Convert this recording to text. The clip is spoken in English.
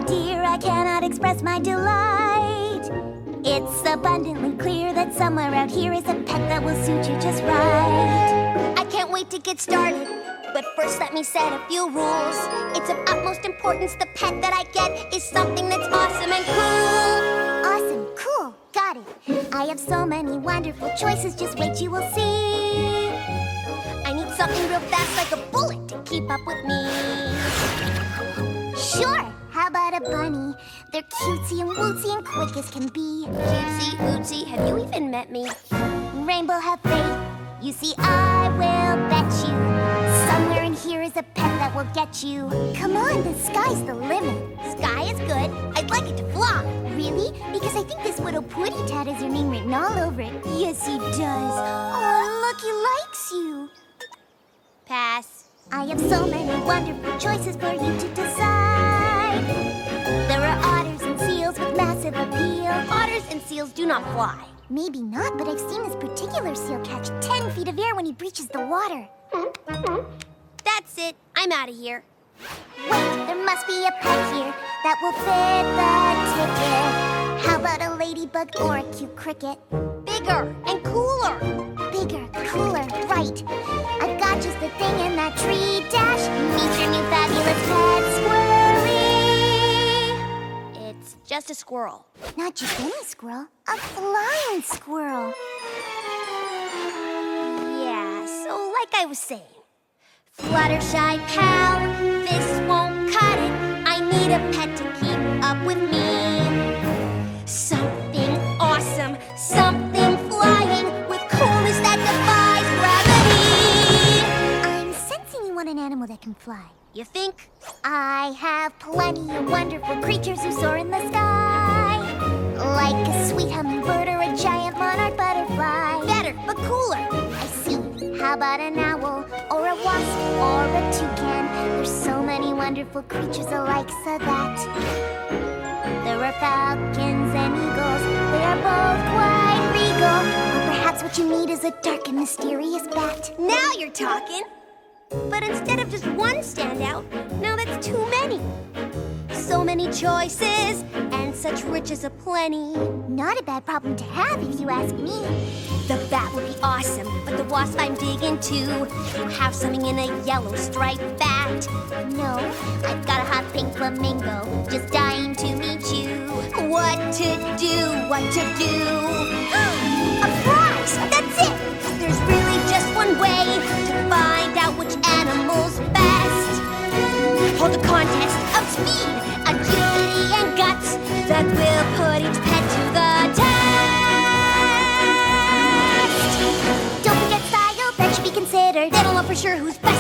dear, I cannot express my delight. It's abundantly clear that somewhere out here is a pet that will suit you just right. I can't wait to get started, but first let me set a few rules. It's of utmost importance the pet that I get is something that's awesome and cool. Awesome, cool, got it. I have so many wonderful choices, just wait, you will see. I need something real fast like a bullet to keep up with me. Sure, how about a bunny? They're cutesy and wootsy and quick as can be. Cutesy, wootsy, have you even met me? Rainbow, have faith. You see, I will bet you somewhere in here is a pet that will get you. Come on, the sky's the limit. Sky is good. I'd like it to fly. Really? Because I think this Widow Pooty Tat has your name written all over it. Yes, he does. Oh, look, he likes you. Pass. I have so many wonderful choices for you to decide. There are otters and seals with massive appeal. Otters and seals do not fly. Maybe not, but I've seen this particular seal catch 10 feet of air when he breaches the water. That's it. I'm out of here. Wait, there must be a pet here that will fit the ticket. How about a ladybug or a cute cricket? Bigger and cooler. Bigger, cooler, right. I've got just the thing in that tree dash. Meet your new fabulous pet squirrely. It's just a squirrel. Not just any squirrel, a flying squirrel. Yeah, so like I was saying, Fluttershy pal, this won't cut it. I need a pet to keep up with me. Something awesome, something flying with coolness that defies gravity. I'm sensing you want an animal that can fly. You think? I have plenty of wonderful creatures who soar in the sky, like a sweet hummingbird or a giant monarch butterfly. Better, but cooler. I see. How about an owl or a wasp or a toucan? There's so many wonderful creatures alike, so that there are falcons and eagles. They are both quite regal. Or perhaps what you need is a dark and mysterious bat. Now you're talking. But instead of just one standout, now that's too many. So many choices and such riches aplenty. Not a bad problem to have if you ask me. The bat would be awesome, but the wasp I'm digging too. You have something in a yellow striped bat. No, I've got a hot pink flamingo, just dying to meet you. What to do, what to do. A prize, that's it. 'Cause there's really just one way to find out which animal's best. Hold a contest of speed, agility, and guts that will put each pet to the test. Don't forget style, that should be considered. They don't know for sure who's best.